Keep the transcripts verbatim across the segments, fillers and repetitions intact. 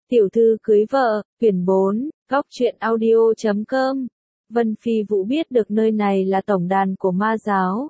Tiểu thư cưới vợ, quyển bốn, góc truyện audio chấm com. Vân Phi Vũ biết được nơi này là tổng đàn của ma giáo.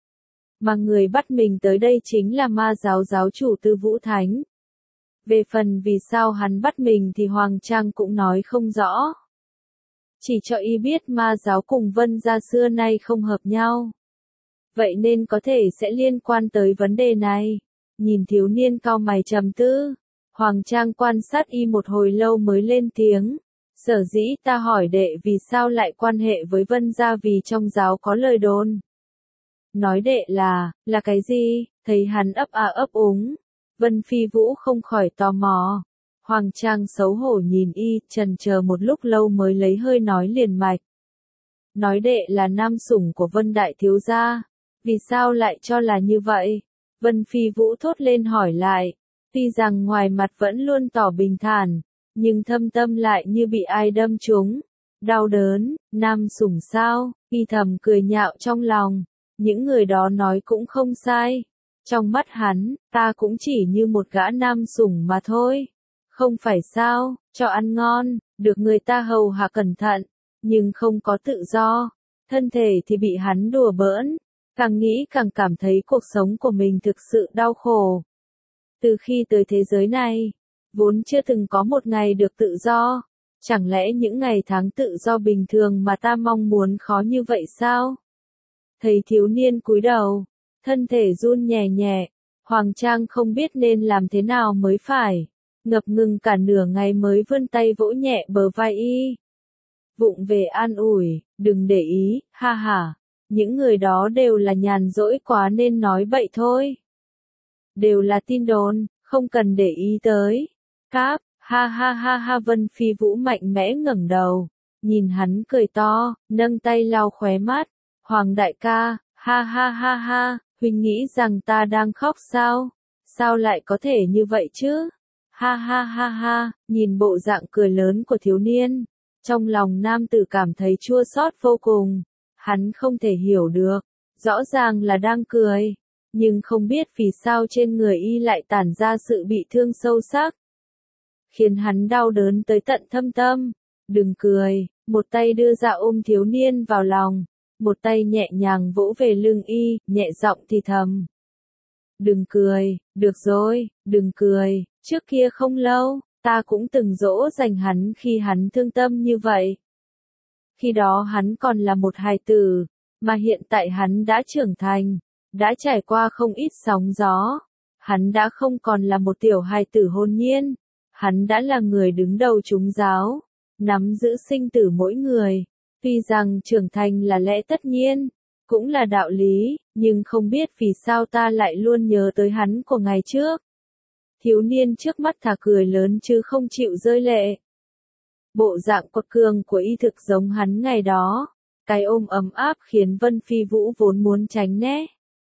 Mà người bắt mình tới đây chính là ma giáo giáo chủ Tư Vũ Thánh. Về phần vì sao hắn bắt mình thì Hoàng Trang cũng nói không rõ. Chỉ cho y biết ma giáo cùng Vân gia xưa nay không hợp nhau. Vậy nên có thể sẽ liên quan tới vấn đề này. Nhìn thiếu niên cau mày trầm tư. Hoàng Trang quan sát y một hồi lâu mới lên tiếng. Sở dĩ ta hỏi đệ vì sao lại quan hệ với Vân gia vì trong giáo có lời đồn. Nói đệ là, là cái gì? Thấy hắn ấp a ấp úng. Vân Phi Vũ không khỏi tò mò. Hoàng Trang xấu hổ nhìn y, chần chờ một lúc lâu mới lấy hơi nói liền mạch. Nói đệ là nam sủng của Vân đại thiếu gia. Vì sao lại cho là như vậy? Vân Phi Vũ thốt lên hỏi lại. Tuy rằng ngoài mặt vẫn luôn tỏ bình thản, nhưng thâm tâm lại như bị ai đâm trúng. Đau đớn, nam sủng sao, y thầm cười nhạo trong lòng. Những người đó nói cũng không sai. Trong mắt hắn, ta cũng chỉ như một gã nam sủng mà thôi. Không phải sao, cho ăn ngon, được người ta hầu hạ cẩn thận, nhưng không có tự do. Thân thể thì bị hắn đùa bỡn. Càng nghĩ càng cảm thấy cuộc sống của mình thực sự đau khổ. Từ khi tới thế giới này, vốn chưa từng có một ngày được tự do. Chẳng lẽ những ngày tháng tự do bình thường mà ta mong muốn khó như vậy sao? Thấy thiếu niên cúi đầu, thân thể run nhẹ nhẹ, Hoàng Trang không biết nên làm thế nào mới phải. Ngập ngừng cả nửa ngày mới vươn tay vỗ nhẹ bờ vai y. Vụng về an ủi, đừng để ý, ha ha. Những người đó đều là nhàn rỗi quá nên nói bậy thôi. Đều là tin đồn, không cần để ý tới. Cáp, ha ha ha ha. Vân Phi Vũ mạnh mẽ ngẩng đầu, nhìn hắn cười to, nâng tay lau khóe mắt. Hoàng đại ca, ha ha ha ha, huynh nghĩ rằng ta đang khóc sao? Sao lại có thể như vậy chứ? Ha ha ha ha, nhìn bộ dạng cười lớn của thiếu niên, trong lòng nam tử cảm thấy chua xót vô cùng. Hắn không thể hiểu được, rõ ràng là đang cười, nhưng không biết vì sao trên người y lại tản ra sự bị thương sâu sắc, khiến hắn đau đớn tới tận thâm tâm. Đừng cười, một tay đưa ra ôm thiếu niên vào lòng, một tay nhẹ nhàng vỗ về lưng y, nhẹ giọng thì thầm. Đừng cười, được rồi, đừng cười, trước kia không lâu, ta cũng từng dỗ dành hắn khi hắn thương tâm như vậy. Khi đó hắn còn là một hài tử, mà hiện tại hắn đã trưởng thành, đã trải qua không ít sóng gió. Hắn đã không còn là một tiểu hài tử hồn nhiên, hắn đã là người đứng đầu chúng giáo, nắm giữ sinh tử mỗi người. Tuy rằng trưởng thành là lẽ tất nhiên, cũng là đạo lý, nhưng không biết vì sao ta lại luôn nhớ tới hắn của ngày trước. Thiếu niên trước mắt thà cười lớn chứ không chịu rơi lệ. Bộ dạng quật cường của y thực giống hắn ngày đó, cái ôm ấm áp khiến Vân Phi Vũ vốn muốn tránh né.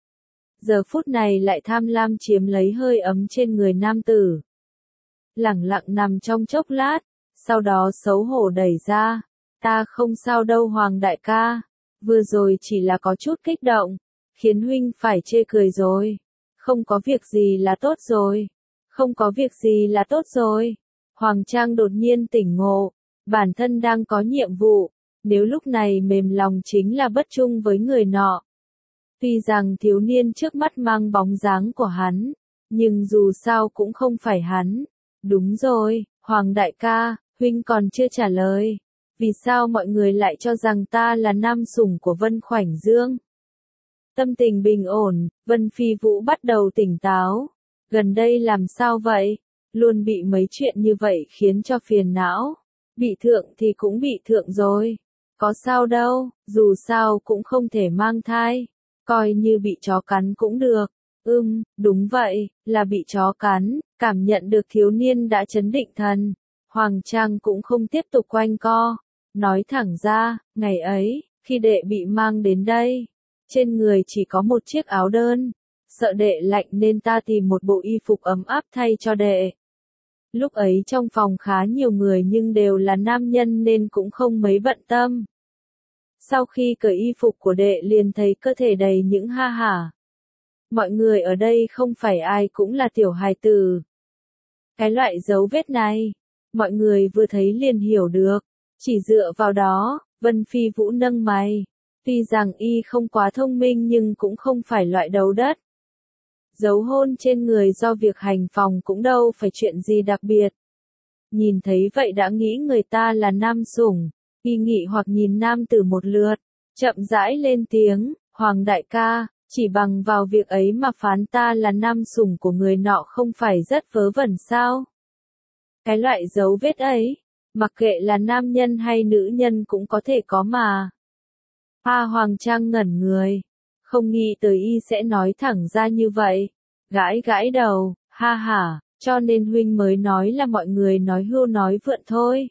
Giờ phút này lại tham lam chiếm lấy hơi ấm trên người nam tử. Lẳng lặng nằm trong chốc lát, sau đó xấu hổ đẩy ra. Ta không sao đâu Hoàng đại ca, vừa rồi chỉ là có chút kích động, khiến huynh phải chê cười rồi. Không có việc gì là tốt rồi, không có việc gì là tốt rồi. Hoàng Trang đột nhiên tỉnh ngộ, bản thân đang có nhiệm vụ, nếu lúc này mềm lòng chính là bất trung với người nọ. Tuy rằng thiếu niên trước mắt mang bóng dáng của hắn, nhưng dù sao cũng không phải hắn. Đúng rồi, Hoàng đại ca, huynh còn chưa trả lời. Vì sao mọi người lại cho rằng ta là nam sủng của Vân Khoảnh Dương? Tâm tình bình ổn, Vân Phi Vũ bắt đầu tỉnh táo. Gần đây làm sao vậy? Luôn bị mấy chuyện như vậy khiến cho phiền não. Bị thượng thì cũng bị thượng rồi. Có sao đâu, dù sao cũng không thể mang thai. Coi như bị chó cắn cũng được. Ừm, đúng vậy, là bị chó cắn. Cảm nhận được thiếu niên đã trấn định thần. Hoàng Trang cũng không tiếp tục quanh co. Nói thẳng ra, ngày ấy, khi đệ bị mang đến đây, trên người chỉ có một chiếc áo đơn. Sợ đệ lạnh nên ta tìm một bộ y phục ấm áp thay cho đệ. Lúc ấy trong phòng khá nhiều người nhưng đều là nam nhân nên cũng không mấy bận tâm. Sau khi cởi y phục của đệ liền thấy cơ thể đầy những ha hả. Mọi người ở đây không phải ai cũng là tiểu hài tử. Cái loại dấu vết này, mọi người vừa thấy liền hiểu được. Chỉ dựa vào đó, Vân Phi Vũ nâng mày. Tuy rằng y không quá thông minh nhưng cũng không phải loại đấu đất. Dấu hôn trên người do việc hành phòng cũng đâu phải chuyện gì đặc biệt. Nhìn thấy vậy đã nghĩ người ta là nam sủng, y nghị hoặc nhìn nam tử một lượt, chậm rãi lên tiếng, Hoàng đại ca, chỉ bằng vào việc ấy mà phán ta là nam sủng của người nọ không phải rất vớ vẩn sao? Cái loại dấu vết ấy, mặc kệ là nam nhân hay nữ nhân cũng có thể có mà. A Hoàng Trang ngẩn người, không nghĩ tới y sẽ nói thẳng ra như vậy, gãi gãi đầu, ha ha, cho nên huynh mới nói là mọi người nói hưu nói vượn thôi.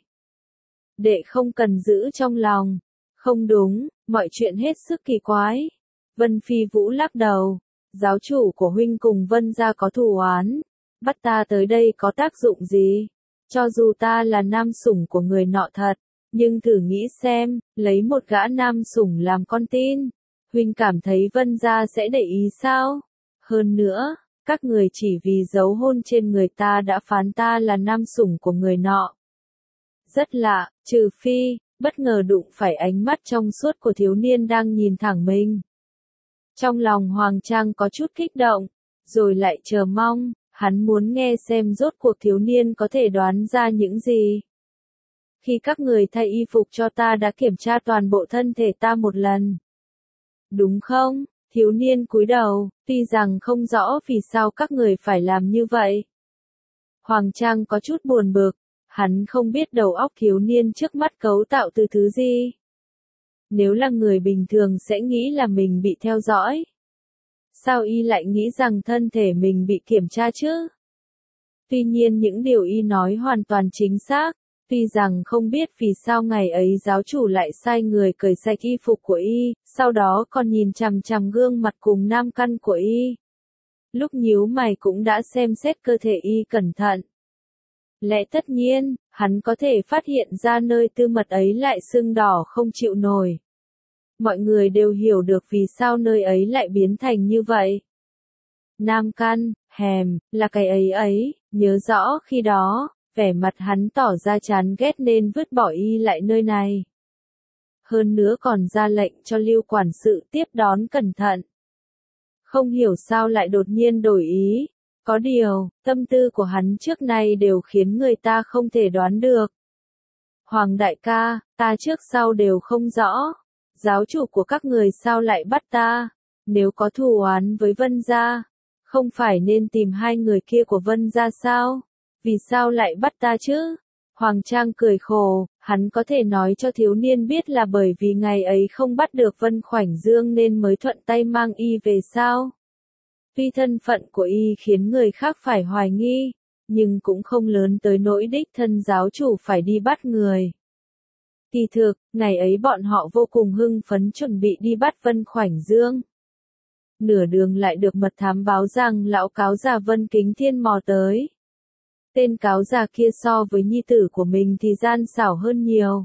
Đệ không cần giữ trong lòng, không đúng, mọi chuyện hết sức kỳ quái. Vân Phi Vũ lắc đầu, giáo chủ của huynh cùng Vân gia có thù oán, bắt ta tới đây có tác dụng gì? Cho dù ta là nam sủng của người nọ thật, nhưng thử nghĩ xem, lấy một gã nam sủng làm con tin, huynh cảm thấy Vân gia sẽ để ý sao? Hơn nữa, các người chỉ vì dấu hôn trên người ta đã phán ta là nam sủng của người nọ. Rất lạ, trừ phi, bất ngờ đụng phải ánh mắt trong suốt của thiếu niên đang nhìn thẳng mình. Trong lòng Hoàng Trang có chút kích động, rồi lại chờ mong, hắn muốn nghe xem rốt cuộc thiếu niên có thể đoán ra những gì. Khi các người thay y phục cho ta đã kiểm tra toàn bộ thân thể ta một lần. Đúng không? Thiếu niên cúi đầu, tuy rằng không rõ vì sao các người phải làm như vậy. Hoàng Trang có chút buồn bực, hắn không biết đầu óc thiếu niên trước mắt cấu tạo từ thứ gì. Nếu là người bình thường sẽ nghĩ là mình bị theo dõi. Sao y lại nghĩ rằng thân thể mình bị kiểm tra chứ? Tuy nhiên những điều y nói hoàn toàn chính xác, tuy rằng không biết vì sao ngày ấy giáo chủ lại sai người cởi sạch y phục của y, sau đó còn nhìn chằm chằm gương mặt cùng nam căn của y. Lúc nhíu mày cũng đã xem xét cơ thể y cẩn thận. Lẽ tất nhiên, hắn có thể phát hiện ra nơi tư mật ấy lại sưng đỏ không chịu nổi. Mọi người đều hiểu được vì sao nơi ấy lại biến thành như vậy. Nam căn, hèm, là cái ấy ấy, nhớ rõ khi đó, vẻ mặt hắn tỏ ra chán ghét nên vứt bỏ y lại nơi này. Hơn nữa còn ra lệnh cho Lưu quản sự tiếp đón cẩn thận. Không hiểu sao lại đột nhiên đổi ý. Có điều, tâm tư của hắn trước nay đều khiến người ta không thể đoán được. Hoàng đại ca, ta trước sau đều không rõ. Giáo chủ của các người sao lại bắt ta? Nếu có thù oán với Vân gia, không phải nên tìm hai người kia của Vân gia sao? Vì sao lại bắt ta chứ? Hoàng Trang cười khổ, hắn có thể nói cho thiếu niên biết là bởi vì ngày ấy không bắt được Vân Khoảnh Dương nên mới thuận tay mang y về sao? Tuy thân phận của y khiến người khác phải hoài nghi, nhưng cũng không lớn tới nỗi đích thân giáo chủ phải đi bắt người. Kỳ thực, ngày ấy bọn họ vô cùng hưng phấn chuẩn bị đi bắt Vân Khoảnh Dương. Nửa đường lại được mật thám báo rằng lão cáo già Vân Kính Thiên mò tới. Tên cáo già kia so với nhi tử của mình thì gian xảo hơn nhiều.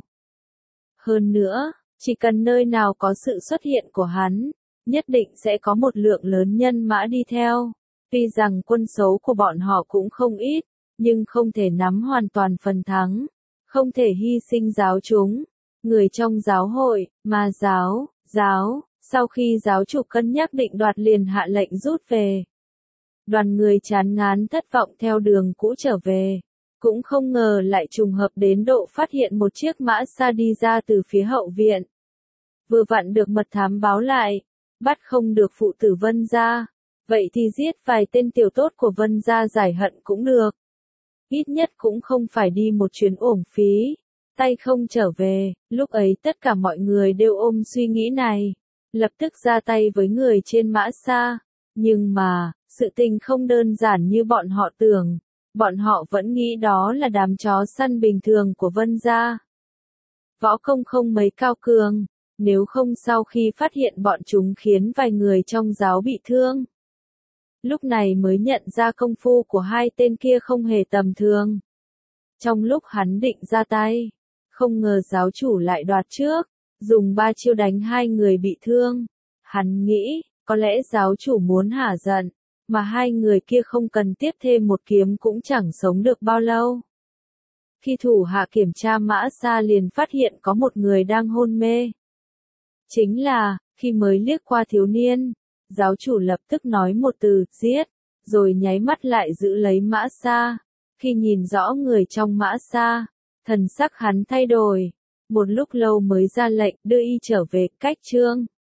Hơn nữa, chỉ cần nơi nào có sự xuất hiện của hắn, nhất định sẽ có một lượng lớn nhân mã đi theo. Tuy rằng quân số của bọn họ cũng không ít, nhưng không thể nắm hoàn toàn phần thắng, không thể hy sinh giáo chúng. Người trong giáo hội, ma giáo, giáo, sau khi giáo chủ cân nhắc định đoạt liền hạ lệnh rút về. Đoàn người chán ngán thất vọng theo đường cũ trở về, cũng không ngờ lại trùng hợp đến độ phát hiện một chiếc mã xa đi ra từ phía hậu viện. Vừa vặn được mật thám báo lại, bắt không được phụ tử Vân gia, vậy thì giết vài tên tiểu tốt của Vân gia giải hận cũng được. Ít nhất cũng không phải đi một chuyến uổng phí, tay không trở về. Lúc ấy tất cả mọi người đều ôm suy nghĩ này, lập tức ra tay với người trên mã xa. Nhưng mà, sự tình không đơn giản như bọn họ tưởng, bọn họ vẫn nghĩ đó là đám chó săn bình thường của Vân gia. Võ công không mấy cao cường, nếu không sau khi phát hiện bọn chúng khiến vài người trong giáo bị thương. Lúc này mới nhận ra công phu của hai tên kia không hề tầm thường. Trong lúc hắn định ra tay, không ngờ giáo chủ lại đoạt trước, dùng ba chiêu đánh hai người bị thương. Hắn nghĩ, có lẽ giáo chủ muốn hả giận, mà hai người kia không cần tiếp thêm một kiếm cũng chẳng sống được bao lâu. Khi thủ hạ kiểm tra Mã Sa liền phát hiện có một người đang hôn mê. Chính là, khi mới liếc qua thiếu niên, giáo chủ lập tức nói một từ, giết, rồi nháy mắt lại giữ lấy Mã Sa. Khi nhìn rõ người trong Mã Sa, thần sắc hắn thay đổi, một lúc lâu mới ra lệnh đưa y trở về. Cách chương